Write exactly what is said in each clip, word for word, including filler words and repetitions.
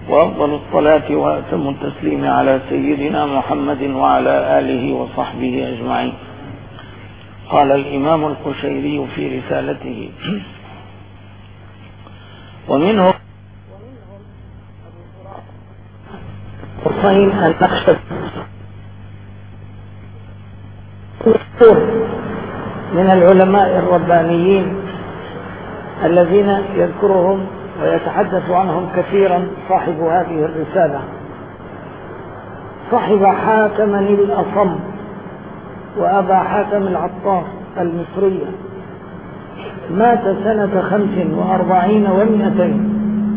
وأفضل الصلاة وأتم التسليم على سيدنا محمد وعلى آله وصحبه أجمعين. قال الإمام القشيري في رسالته: ومنهم حسين النخشبي من العلماء الربانيين الذين يذكرهم ويتحدث عنهم كثيرا صاحب هذه الرسالة. صاحب حاتم الأصم وأبا حاتم العطار المصرية، مات سنة خمس وأربعين ومئتين.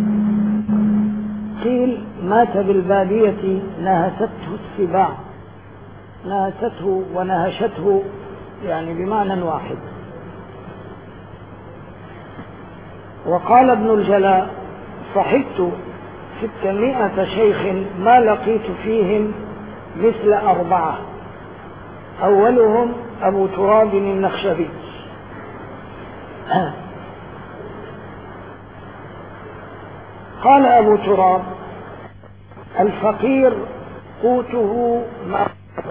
قيل مات بالبادية نهسته السباع، نهسته ونهشته يعني بمعنى واحد. وقال ابن الجلاء: صحبت ستمائة شيخ ما لقيت فيهم مثل أربعة، أولهم أبو تراب النخشبي. قال أبو تراب: الفقير قوته ما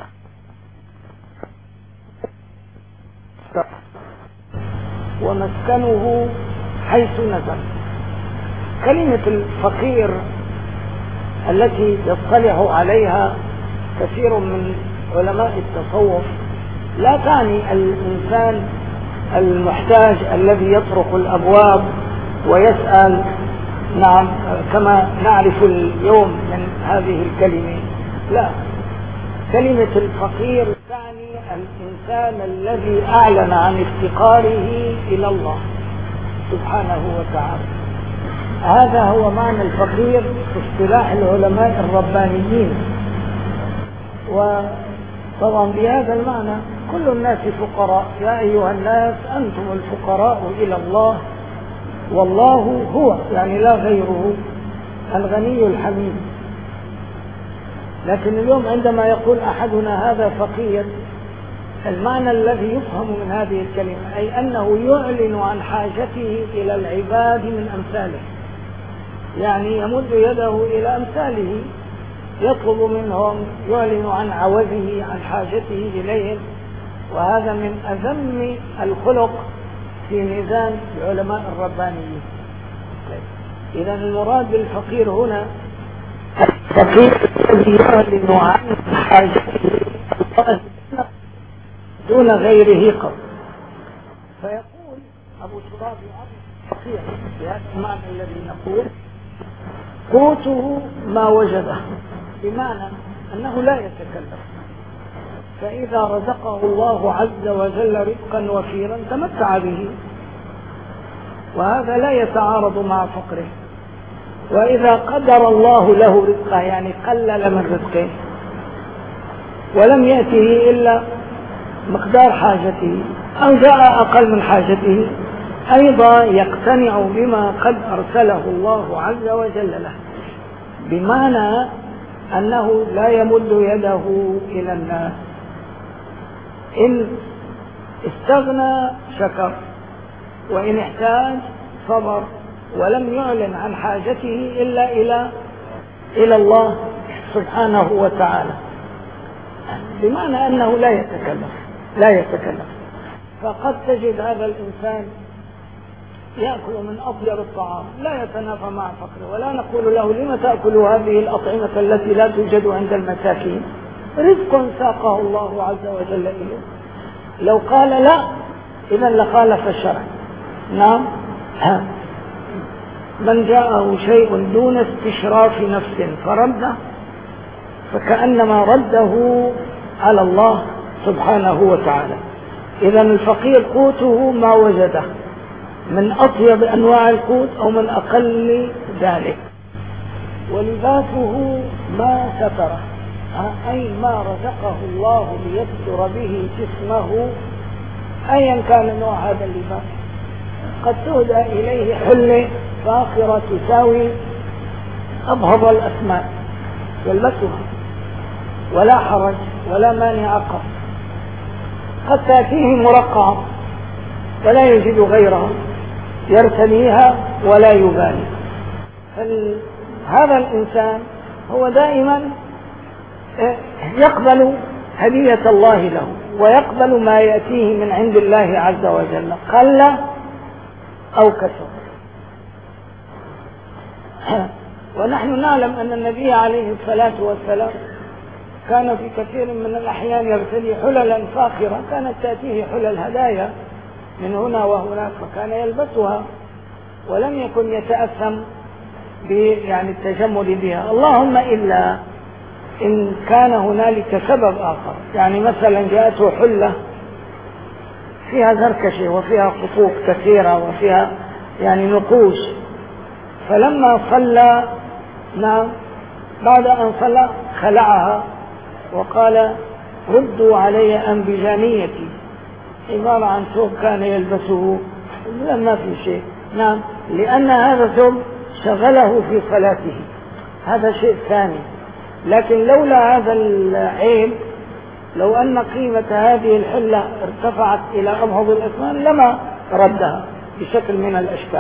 ومسكنه حيث نزل. كلمة الفقير التي يصطلح عليها كثير من علماء التصوف لا تعني الإنسان المحتاج الذي يطرق الأبواب ويسأل، نعم، كما نعرف اليوم من هذه الكلمة. لا، كلمة الفقير تعني الإنسان الذي أعلن عن افتقاره إلى الله سبحانه وتعالى. هذا هو معنى الفقير في اصطلاح العلماء الربانيين. وطبعا بهذا المعنى كل الناس فقراء. يا أيها الناس أنتم الفقراء إلى الله والله هو، يعني لا غيره، الغني الحميد. لكن اليوم عندما يقول أحدنا هذا فقير، المعنى الذي يفهم من هذه الكلمة أي أنه يعلن عن حاجته إلى العباد من أمثاله، يعني يمد يده إلى أمثاله يطلب منهم، يعلن عن عوزه، عن حاجته إليهم. وهذا من أذم الخلق في ميزان العلماء الربانيين. إذا المراد بالفقير هنا الفقير الذي يعلن عن حاجته دون غيره قط. فيقول أبو تراب الفقير بهذا المعنى الذي نقول: قوته ما وجده، بمعنى أنه لا يتكلف، فإذا رزقه الله عز وجل رزقا وفيرا تمتع به، وهذا لا يتعارض مع فقره. وإذا قدر الله له رزقه، يعني قلل من رزقه ولم يأته إلا مقدار حاجته أو جاء أقل من حاجته، أيضا يقتنع بما قد أرسله الله عز وجل له، بمعنى أنه لا يمد يده إلى الناس. إن استغنى شكر، وإن احتاج صبر، ولم يعلن عن حاجته إلا إلى إلى الله سبحانه وتعالى، بمعنى أنه لا يتكلف لا يتكلف فقد تجد هذا الإنسان يأكل من أطيب الطعام، لا يتنافى مع فقره، ولا نقول له: لم تأكل هذه الأطعمة التي لا توجد عند المساكين؟ رزق ساقه الله عز وجل إليه. لو قال لا، إذا لخالف الشرع. نعم، من جاءه شيء دون استشراف نفس فرده فكأنما رده على الله سبحانه وتعالى. إذا الفقير قوته ما وجده من أطيب أنواع القوت أو من أقل ذلك، ولباسه ما ستره، أي ما رزقه الله ليستر به جسمه، أيا كان نوع هذا اللباس. قد تهدى إليه حلة فاخرة تساوي أبهض الأثمان يلبسها ولا حرج ولا مانع قط. قد تأتيه مرقعة ولا يجد غيرها يرتديها ولا يبالي. هذا الإنسان هو دائما يقبل هدية الله له ويقبل ما يأتيه من عند الله عز وجل قل أو كثر. ونحن نعلم أن النبي عليه الصلاة والسلام كان في كثير من الأحيان يرتدي حللا فاخرة كانت تأتيه حلل هدايا من هنا وهناك فكان يلبسها ولم يكن يتأثم يعني التجمل بها، اللهم إلا إن كان هنالك سبب آخر، يعني مثلا جاءته حلة فيها زركشة وفيها خطوط كثيرة وفيها يعني نقوش، فلما صلى نعم بعد أن صلى خلعها وقال ردوا علي أنبجانيتي، عبارة عن ثوب كان يلبسه ما في شيء، نعم لأن هذا الثوب شغله في صلاته، هذا شيء ثاني. لكن لولا هذا العيب، لو أن قيمة هذه الحلة ارتفعت إلى أبهض الأثمان لما ردها بشكل من الأشكال.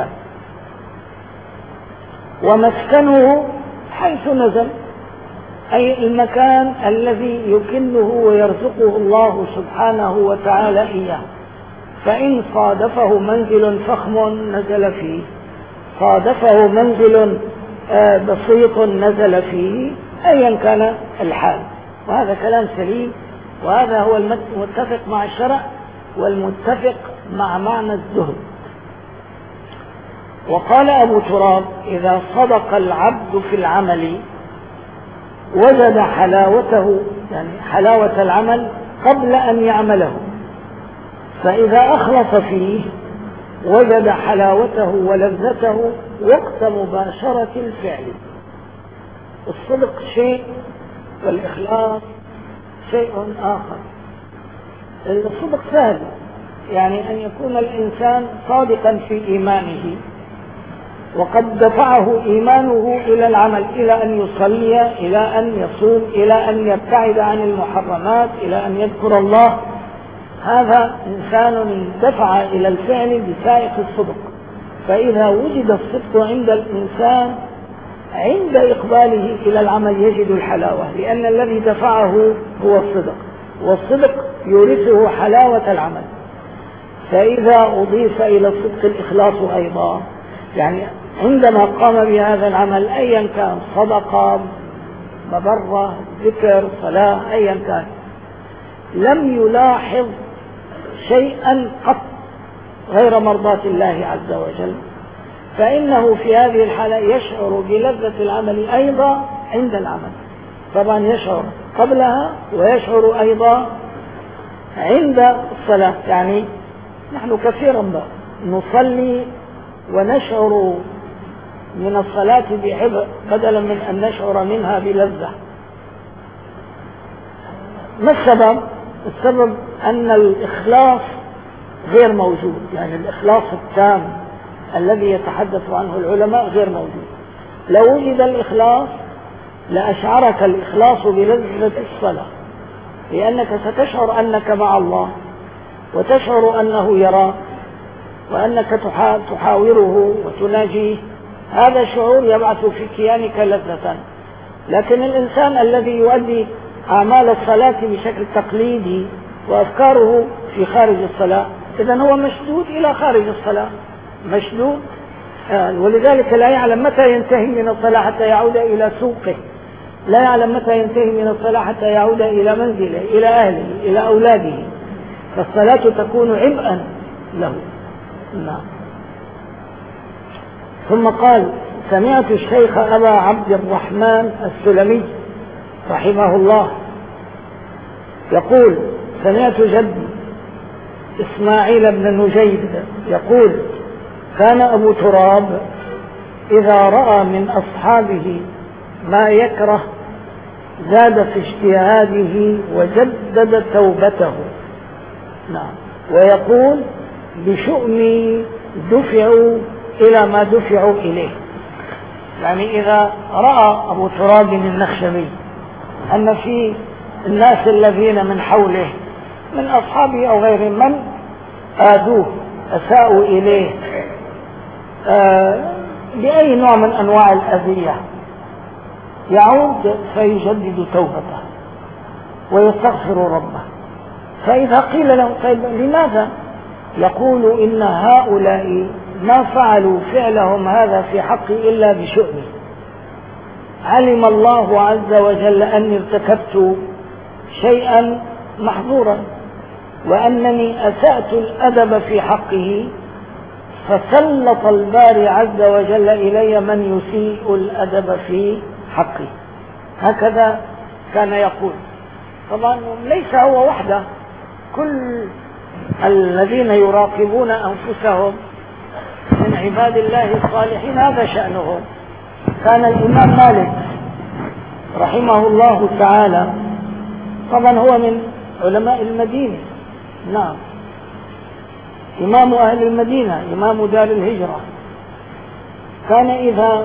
ومسكنه حيث نزل، أي المكان الذي يكنه ويرزقه الله سبحانه وتعالى إياه، فإن صادفه منزل فخم نزل فيه، صادفه منزل بسيط نزل فيه، أيا كان الحال. وهذا كلام سليم، وهذا هو المتفق مع الشرع والمتفق مع معنى الزهد. وقال أبو تراب إذا صدق العبد في العمل وجد حلاوته، يعني حلاوة العمل قبل أن يعمله، فإذا أخلص فيه وجد حلاوته ولذته وقت مباشرة الفعل. الصدق شيء والإخلاص شيء آخر. الصدق سهل، يعني أن يكون الإنسان صادقا في إيمانه وقد دفعه إيمانه إلى العمل، إلى أن يصلي، إلى أن يصوم، إلى أن يبتعد عن المحرمات، إلى أن يذكر الله. هذا إنسان دفع إلى الفعل بسائق الصدق. فإذا وجد الصدق عند الإنسان عند إقباله إلى العمل يجد الحلاوة، لأن الذي دفعه هو الصدق، والصدق يورثه حلاوة العمل. فإذا أضيف إلى الصدق الإخلاص أيضا، يعني عندما قام بهذا العمل أيا كان، صدقة، مبرة، ذكر، صلاة، أيا كان، لم يلاحظ شيئا قط غير مرضاة الله عز وجل، فإنه في هذه الحالة يشعر بلذة العمل أيضا عند العمل. طبعا يشعر قبلها ويشعر أيضا عند الصلاة. يعني نحن كثيرا نصلي ونشعر من الصلاة بعبء بدلا من أن نشعر منها بلذة. ما السبب؟ السبب أن الإخلاص غير موجود، يعني الإخلاص التام الذي يتحدث عنه العلماء غير موجود. لو وجد الإخلاص لأشعرك الإخلاص بلذة الصلاة، لأنك ستشعر أنك مع الله وتشعر أنه يراك وأنك تحاوره وتناجيه، هذا الشعور يبعث في كيانك لذة. لكن الإنسان الذي يؤدي أعمال الصلاة بشكل تقليدي وأفكاره في خارج الصلاة، إذن هو مشدود إلى خارج الصلاة، مشدود، ولذلك لا يعلم متى ينتهي من الصلاة حتى يعود إلى سوقه، لا يعلم متى ينتهي من الصلاة حتى يعود إلى منزله، إلى أهله، إلى أولاده. فالصلاة تكون عبئا له. نعم. ثم قال سمعت الشيخ أبا عبد الرحمن السلمي رحمه الله يقول سمعت جدي إسماعيل بن نجيد يقول كان أبو تراب إذا رأى من أصحابه ما يكره زاد في اجتهاده وجدد توبته. نعم. ويقول بشؤمي دفعوا إلى ما دفعوا إليه. يعني إذا رأى أبو تراب النخشبي أن في الناس الذين من حوله من أصحابه أو غيرهم من آذوه أساءوا إليه آه بأي نوع من أنواع الأذية، يعود فيجدد توبته ويستغفر ربه. فإذا قيل له طيب لماذا؟ يقول إن هؤلاء ما فعلوا فعلهم هذا في حقي إلا بشؤمي. علم الله عز وجل أني ارتكبت شيئا محظورا وأنني أسأت الأدب في حقه، فسلط الباري عز وجل إلي من يسيء الأدب في حقه. هكذا كان يقول. طبعا ليس هو وحده، كل الذين يراقبون أنفسهم من عباد الله الصالحين هذا شأنهم. كان الإمام مالك رحمه الله تعالى، طبعا هو من علماء المدينة، نعم، إمام أهل المدينة، إمام دار الهجرة. كان إذا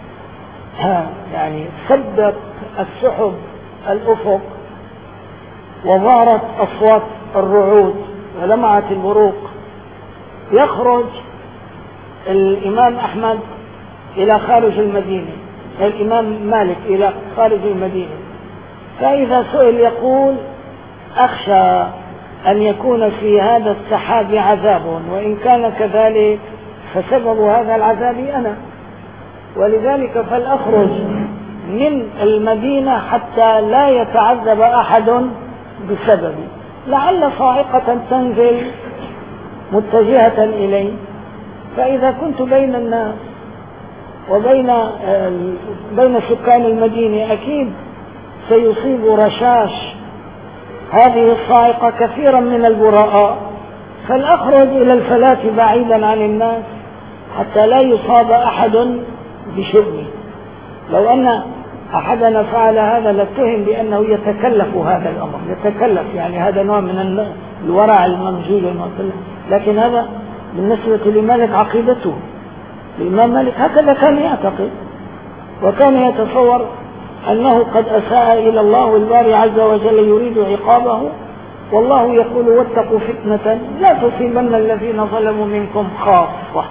يعني سدت السحب الأفق وظهرت أصوات الرعود ولمعت البروق، يخرج الإمام أحمد إلى خارج المدينة، الإمام مالك إلى خارج المدينة. فإذا سئل يقول أخشى أن يكون في هذا السحاب عذاب، وإن كان كذلك فسبب هذا العذاب أنا، ولذلك فلأخرج من المدينة حتى لا يتعذب أحد بسببي، لعل صاعقة تنزل متجهة إلي، فإذا كنت بين الناس وبين بين سكان المدينة أكيد سيصيب رشاش هذه الصاعقة كثيرا من البراء، فلأخرج إلى الفلاة بعيدا عن الناس حتى لا يصاب أحد بشؤمي. لو أن أحدنا فعل هذا لاتهم بأنه يتكلف هذا الأمر، يتكلف يعني هذا نوع من الورع المنجول، لكن هذا بالنسبة لمالك عقيدته. الإمام مالك هكذا كان يعتقد، وكان يتصور أنه قد أساء إلى الله والباري عز وجل يريد عقابه، والله يقول واتقوا فتنة لا تصيبن الذين ظلموا منكم خاصة.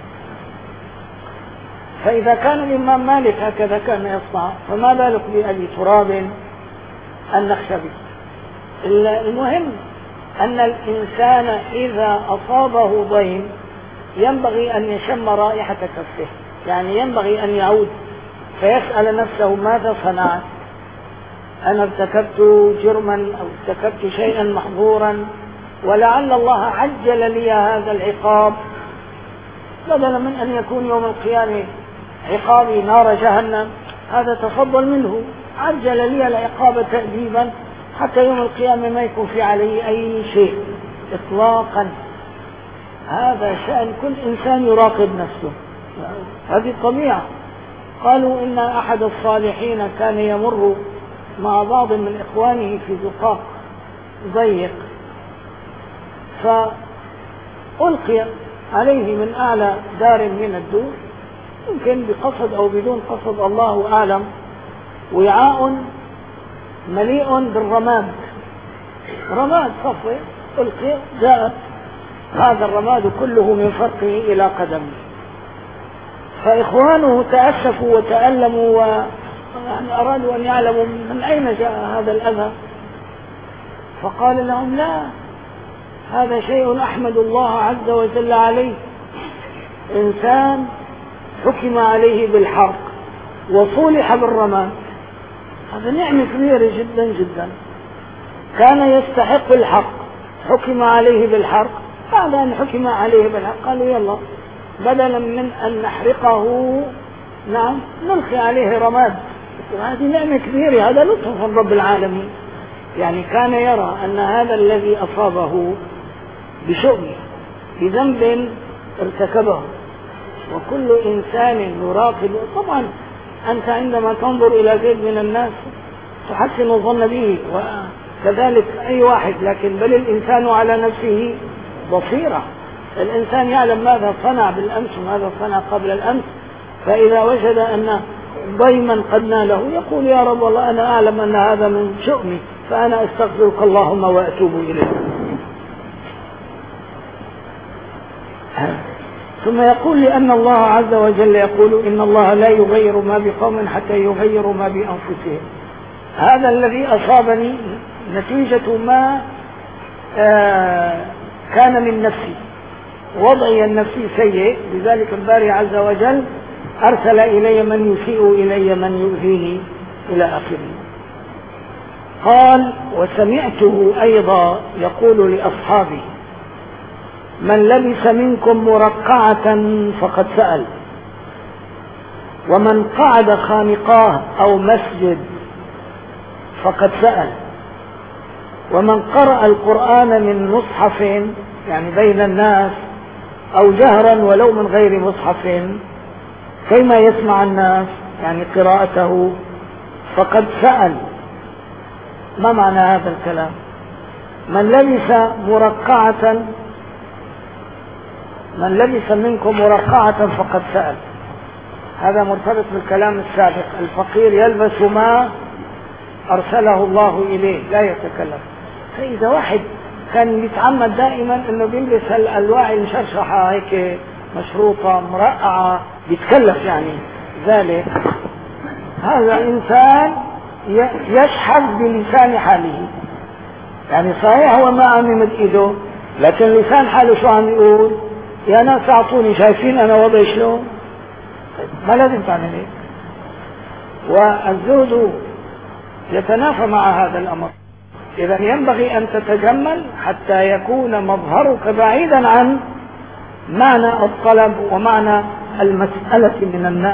فإذا كان الإمام مالك هكذا كان يصنع، فما بالك بأبي تراب النخشبي. المهم أن الإنسان إذا أصابه ضيم ينبغي أن يشم رائحة كفه، يعني ينبغي أن يعود فيسأل نفسه ماذا صنعت؟ أنا ارتكبت جرما أو ارتكبت شيئا محظورا ولعل الله عجل لي هذا العقاب، بدلا من أن يكون يوم القيامة عقابي نار جهنم، هذا تفضل منه، عجل لي العقاب تأديبا حتى يوم القيامة ما يكون في عليه أي شيء إطلاقا. هذا شأن كل إنسان يراقب نفسه، هذه الطبيعة. قالوا إن أحد الصالحين كان يمر مع بعض من إخوانه في زقاق ضيق، فألقي عليه من أعلى دار من الدور، يمكن بقصد أو بدون قصد الله أعلم، وعاء مليء بالرماد، رماد صفي ألقي، جاءت هذا الرماد كله من فرقه إلى قدمه. فإخوانه تأسفوا وتألموا وأرادوا أن يعلموا من أين جاء هذا الأذى، فقال لهم لا، هذا شيء أحمد الله عز وجل عليه، إنسان حكم عليه بالحرق وصولح بالرماد، هذا نعمة كبيرة جدا جدا. كان يستحق الحق، حكم عليه بالحرق، بعد أن حكم عليه بالحق قالوا يلا بدلا من أن نحرقه نعم نلقي عليه رماد، هذه نعمة كبيرة، هذا لطف من رب العالمين. يعني كان يرى أن هذا الذي أصابه بشؤم بذنب ارتكبه، وكل إنسان يراقب. طبعا أنت عندما تنظر إلى زيد من الناس تحسن الظن به، وكذلك أي واحد، لكن بل الإنسان على نفسه بصيرة، الإنسان يعلم ماذا صنع بالأمس وماذا صنع قبل الأمس، فإذا وجد أن ضيما قد ناله يقول يا رب والله أنا أعلم أن هذا من شؤمي، فأنا أستغفرك اللهم وأتوب إليك. ثم يقول لأن الله عز وجل يقول إن الله لا يغير ما بقوم حتى يغيروا ما بأنفسهم. هذا الذي أصابني نتيجة ما آه كان من نفسي، وضعي النفسي سيء، لذلك الباري عز وجل أرسل إلي من يسيء إلي من يؤذيني إلى آخره. قال: وسمعته أيضا يقول لأصحابه: من لبس منكم مرقعة فقد سأل، ومن قعد خانقاه أو مسجد فقد سأل، ومن قرأ القرآن من مصحف يعني بين الناس أو جهرا ولو من غير مصحف كيما يسمع الناس يعني قراءته فقد سأل. ما معنى هذا الكلام؟ من لبس مرقعة من لبس منكم مرقعة فقد سأل، هذا مرتبط بالكلام السابق. الفقير يلبس ما أرسله الله إليه لا يتكلم. فإذا واحد كان يتعمد دائما أنه بيلبس الألواع المشرشحة هيك مشروطة مرقعة بيتكلف يعني ذلك، هذا إنسان يشحذ بلسان حاله. يعني صحيح هو ما عم يمد إيده، لكن لسان حاله شو عم يقول؟ يا ناس أعطوني، شايفين أنا وضعي شلون؟ ما لازم تعمل هيك. والزهد يتنافى مع هذا الأمر. إذا ينبغي أن تتجمل حتى يكون مظهرك بعيدا عن معنى الطلب ومعنى المسألة من الناس.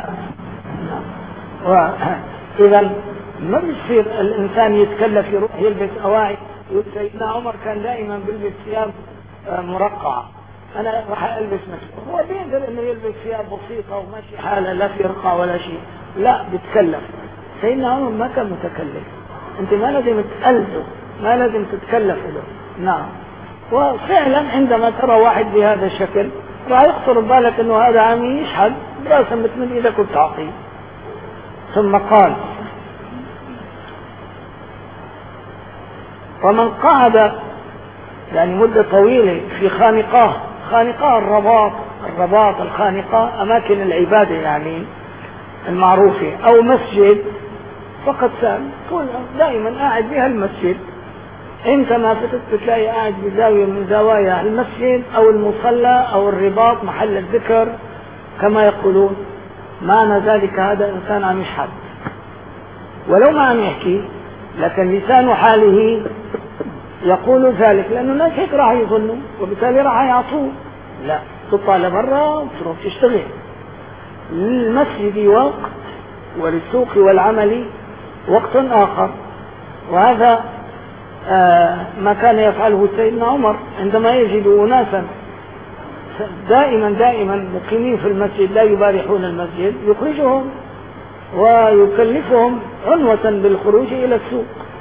إذا ما بيصير الإنسان يتكلف يروح يلبس أواعي. سيدنا عمر كان دائما بيلبس ثياب مرقعة، أنا راح ألبس مثله. هو بيقدر إنه يلبس ثياب بسيطة وماشي حاله لا في رقعة ولا شيء، لا بيتكلف. سيدنا عمر ما كان متكلف. أنت ما لازم تقلده، ما لازم تتكلف له. نعم. وفعلا عندما ترى واحد بهذا الشكل راح يخطر ببالك إنه هذا عم يشحد براسا مثل إيدك وبتعطيه. ثم قال: ومن قعد يعني مدة طويلة في خانقاه، خانقاه الرباط الرباط الخانقاه أماكن العبادة يعني المعروفة، أو مسجد فقد سأل. دائما قاعد بها المسجد، انت ما فتت بتلاقي قاعد بزاوية من زوايا المسجد أو المصلى أو الرباط محل الذكر كما يقولون، معنى ذلك هذا إنسان عم يشحد ولو ما عم يحكي، لكن لسان حاله يقول ذلك، لأنه الناس هيك راح يظنوا وبالتالي راح يعطوه. لا، تطلع لبرا وتروح تشتغل. للمسجد وقت وللسوق والعمل وقت آخر، وهذا آه ما كان يفعله سيدنا عمر عندما يجد أناسا دائما دائما مقيمين في المسجد لا يبارحون المسجد يخرجهم ويكلفهم عنوة بالخروج إلى السوق.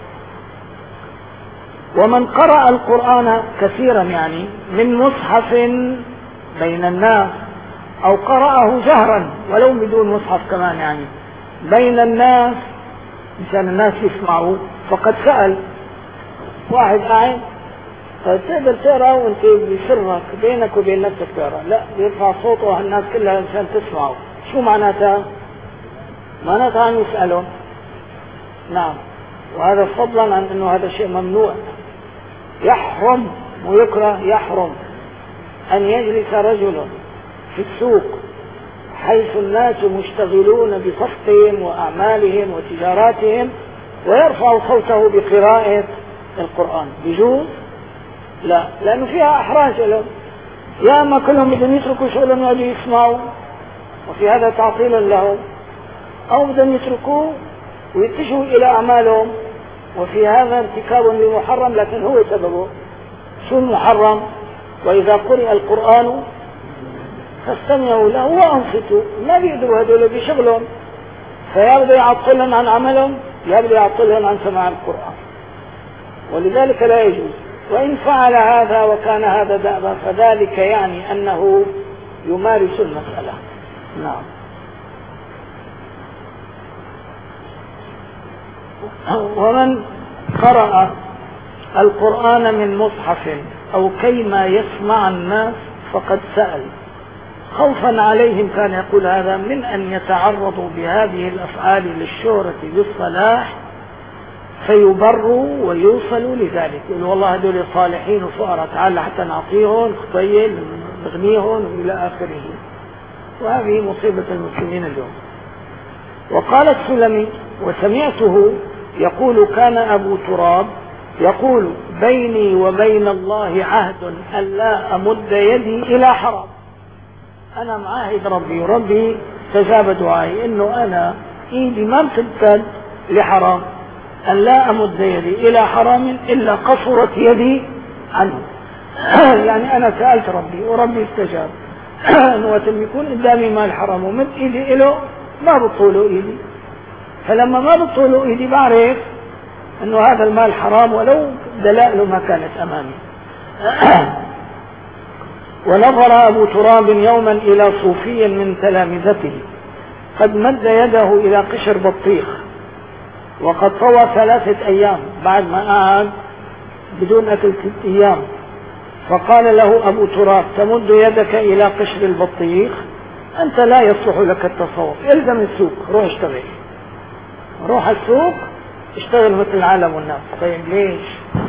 ومن قرأ القرآن كثيرا يعني من مصحف بين الناس أو قرأه جهرا ولو بدون مصحف كمان يعني بين الناس مشان الناس يسمعوا فقد سأل. واحد قاعد تقدر تقرأ وانت بسرك بينك وبين نفسك تقرأ، لا يرفع صوته الناس كلها مشان تسمعوا. شو معناتها؟ معناتها عم يسألون. نعم. وهذا فضلا عن انه هذا شيء ممنوع. يحرم ويكره يحرم ان يجلس رجل في السوق حيث الناس مشتغلون بصفقهم واعمالهم وتجاراتهم ويرفع صوته بقراءة القرآن. بيجوز؟ لا، لانه فيها احراج لهم، يا اما كلهم بدهم يتركوا شغلهم ويقعدوا يسمعوا وفي هذا تعطيل لهم، او بدهم يتركوه ويتجهوا الى اعمالهم وفي هذا ارتكاب لمحرم، لكن هو سببه. شو المحرم؟ واذا قرئ القرآن فاستمعوا له وانصتوا. ما بيقدروا هذول بشغلهم، فيا بده يعطلهم عن عملهم يا بده يعطلهم عن سماع القرآن، ولذلك لا يجوز. وإن فعل هذا وكان هذا دأبا فذلك يعني أنه يمارس المسألة. نعم. ومن قرأ القرآن من مصحف أو كيما يسمع الناس فقد سأل. خوفا عليهم كان يقول هذا من أن يتعرضوا بهذه الأفعال للشهرة بالصلاح فيبروا ويوصلوا لذلك، يقولوا والله هذول صالحين وفقراء تعال حتى نعطيهم خطيل نغنيهم وإلى آخره. وهذه مصيبة المسلمين اليوم. وقال السلمي وسمعته يقول كان أبو تراب يقول بيني وبين الله عهد أن لا أمد يدي إلى حرام. أنا معاهد ربي وربي استجاب دعائي إنه أنا إيدي ما بتمتد لحرام، أن لا أمد يدي إلى حرام إلا قصرت يدي عنه. يعني أنا سألت ربي وربي استجاب أنه وقت يكون قدامي مال حرام ومد إيدي إله ما بطوله إيدي، فلما ما بطوله إيدي بعرف أنه هذا المال حرام ولو دلائله ما كانت أمامي. ونظر أبو تراب يوما إلى صوفي من تلامذته قد مد يده إلى قشر بطيخ وقد طوى ثلاثة أيام بعد ما قعد بدون أكل ست أيام، فقال له أبو تراب تمد يدك إلى قشر البطيخ؟ أنت لا يصلح لك التصوف، إلزم السوق، روح اشتغل، روح السوق اشتغل مثل العالم والناس. طيب ليش؟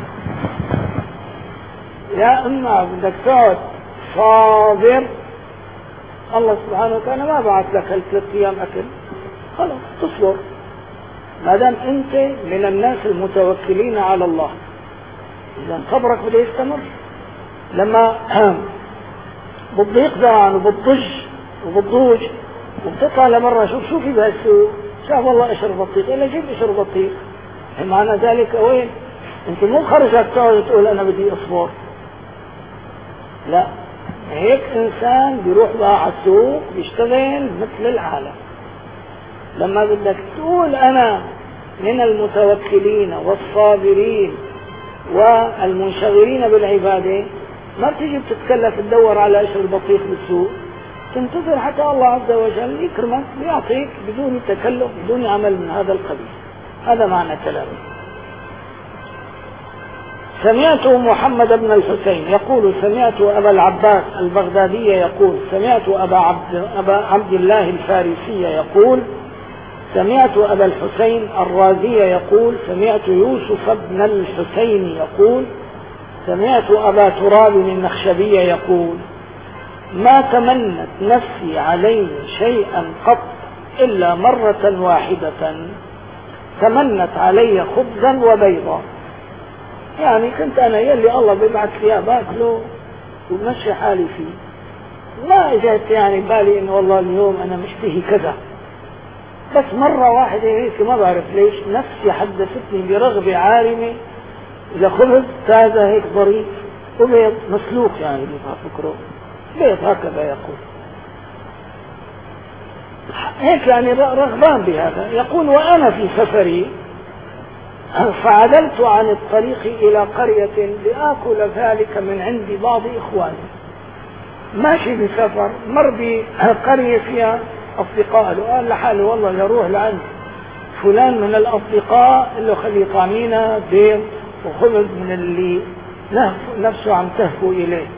يا إما بدك تقعد صابر، الله سبحانه وتعالى ما بعث لك ثلاث أيام أكل، خلاص تصبر ما دام أنت من الناس المتوكلين على الله. إذا صبرك بده يستمر. لما بتضيق زمان وبتضج وبتضوج وبتطلع لمرة شوف شو في بهالسوق، شاف والله قشر بطيخ إلا جيب قشر بطيخ، معنى ذلك وين؟ أنت مو خرجك تقعد تقول أنا بدي أصبر، لا، هيك إنسان بيروح بقى على السوق بيشتغل مثل العالم. لما بدك تقول أنا من المتوكلين والصابرين والمنشغلين بالعبادة ما بتيجي بتتكلف تدور على قشر البطيخ بالسوق، تنتظر حتى الله عز وجل يكرمك ويعطيك بدون تكلف بدون عمل من هذا القبيل. هذا معنى كلامي. سمعت محمد بن الحسين يقول سمعت أبا العباس البغدادي يقول سمعت أبا عبد, أبا عبد الله الفارسي يقول سمعت أبا الحسين الرازي يقول سمعت يوسف بن الحسين يقول سمعت أبا تراب النخشبي يقول ما تمنت نفسي علي شيئا قط إلا مرة واحدة تمنت علي خبزا وبيضا. يعني كنت أنا يلي الله بيبعث لي باكله ومشي حالي فيه، ما اجت يعني بالي إنه والله اليوم أنا مشتهي كذا، بس مرة واحدة هيك ما بعرف ليش نفسي حدثتني برغبة عارمة لخبز تازة هيك ظريف وبيض مسلوق، يعني بفكره بيض هكذا يقول هيك يعني رغبان بهذا. يقول وأنا في سفري فعدلت عن الطريق إلى قرية لآكل ذلك من عند بعض إخواني. ماشي بسفر مر بقرية فيها أصدقاء له، قال لحاله والله لروح لعند فلان من الأصدقاء اللي خلي يطعمينا بيض وخبز من اللي نفسه عم تهفو إليه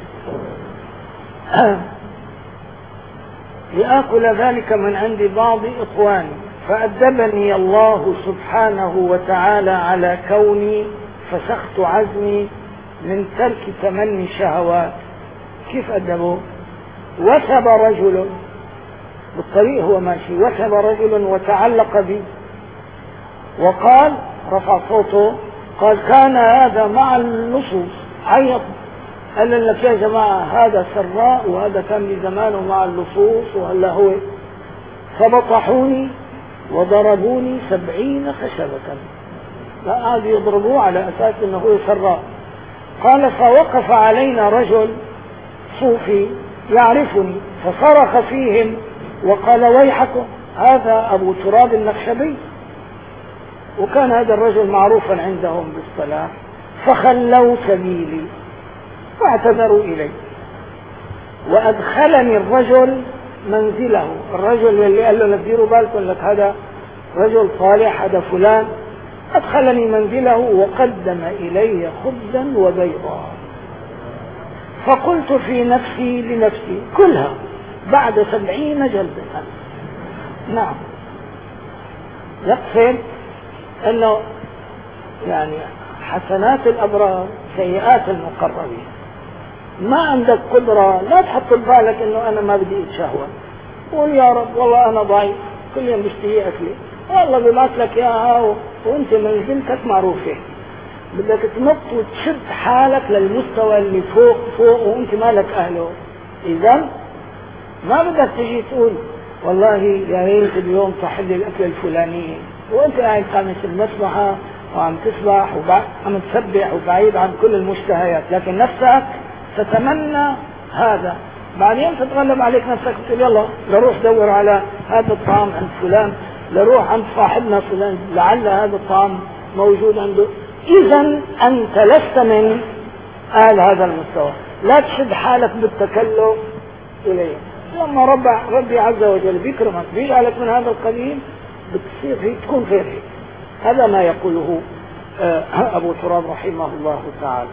لآكل ذلك من عند بعض إخواني، فأدبني الله سبحانه وتعالى على كوني فسخت عزمي من ترك تمني شهوات. كيف أدبه؟ وثب رجل بالطريق هو ماشي، وثب رجل وتعلق بي وقال رفع صوته قال كان هذا مع اللصوص، عيط قال لك يا جماعة هذا سراء وهذا كان لزمانه مع اللصوص وهلا هو، فبطحوني وضربوني سبعين خشبة، فقعدوا يضربوه على أساس أنه هو سراء. قال فوقف علينا رجل صوفي يعرفني فصرخ فيهم وقال ويحكم هذا أبو تراب النخشبي، وكان هذا الرجل معروفا عندهم بالصلاة، فخلوا سبيلي واعتذروا إلي وأدخلني الرجل منزله. الرجل اللي قال له نديروا بالكم لك هذا رجل صالح هذا فلان، أدخلني منزله وقدم إلي خبزا وبيضا، فقلت في نفسي لنفسي كلها بعد سبعين جلدة. نعم، يقصد أنه يعني حسنات الأبرار سيئات المقربين. ما عندك قدرة، لا تحط ببالك أنه أنا ما بدي أتشهوة، قول يا رب والله أنا ضعيف كل يوم بشتهي أكلي، والله ببعث لك إياها وأنت منزلتك معروفة، بدك تنط وتشد حالك للمستوى اللي فوق فوق وأنت مالك أهله. إذن ما بدك تجي تقول والله يا ريت اليوم صح لي الأكل الفلانية وأنت قاعد خامس المسبحة وعم تسبح وعم تسبح وبعيد عن كل المشتهيات، لكن نفسك تتمنى هذا. بعدين تتغلب عليك نفسك تقول يلا لروح دور على هذا الطعام عند فلان، لروح عند صاحبنا فلان لعل هذا الطعام موجود عنده. إذن أنت لست من أهل هذا المستوى، لا تشد حالك بالتكلف إليه. لما رب ربي عز وجل بيكرمك بيجعلك من هذا القبيل بتصير هي تكون غير هيك. هذا ما يقوله أبو تراب رحمه الله تعالى.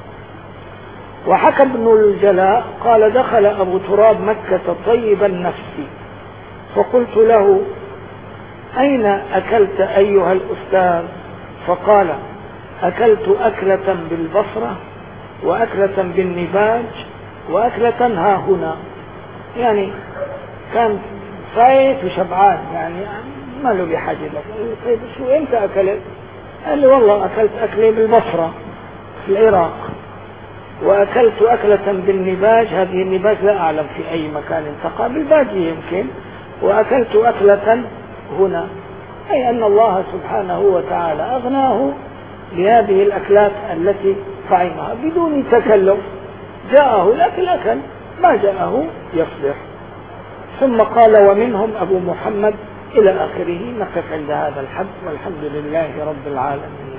وحكى ابن الجلاء قال دخل أبو تراب مكة طيب النفس فقلت له أين أكلت أيها الأستاذ؟ فقال أكلت أكلة بالبصرة وأكلة بالنباج وأكلة ها هنا. يعني كان صايت وشبعان، يعني ما له بحاجة لك. طيب شو أنت أكلت؟ قال لي والله أكلت أكلة بالبصرة في العراق، وأكلت أكلة بالنباج، هذه النباج لا أعلم في أي مكان تقع، بالبادية يمكن، وأكلت أكلة هنا. أي أن الله سبحانه وتعالى أغناه بهذه الأكلات التي طعمها بدون تكلف. جاءه الأكل أكل، ما جاءه يصبر. ثم قال ومنهم أبو محمد إلى آخره. نقف عند هذا الحد والحمد لله رب العالمين.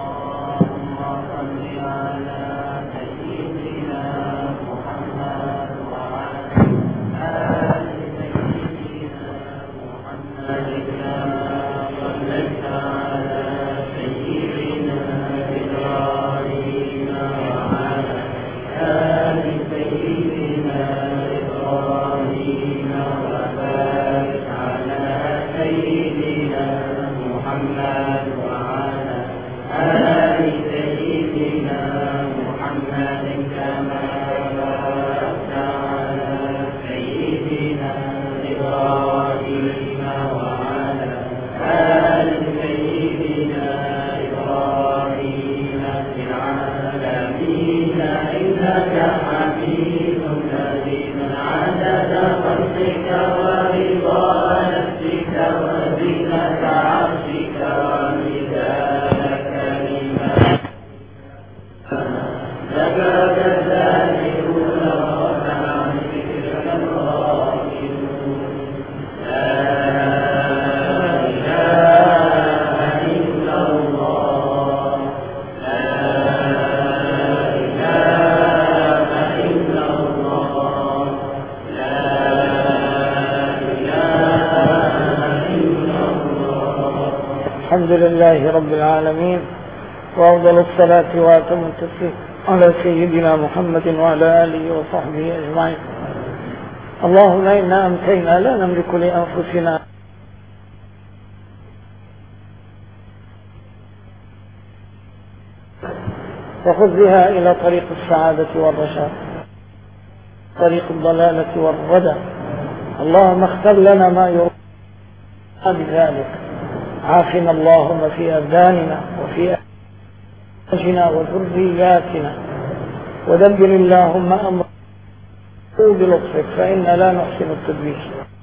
الحمد لله رب العالمين، وأفضل الصلاة وأتم التسليم على سيدنا محمد وعلى آله وصحبه أجمعين. اللهم إنا أمتينا لا نملك لأنفسنا وخذ بها إلى طريق السعادة والرشاد، طريق الضلالة والردى. اللهم اختر لنا ما يرضى بذلك. عافنا اللهم في أبداننا وفي أزواجنا وذرياتنا، ودبر اللهم أمرنا بلطفك فإنا لا نحسن التدبير.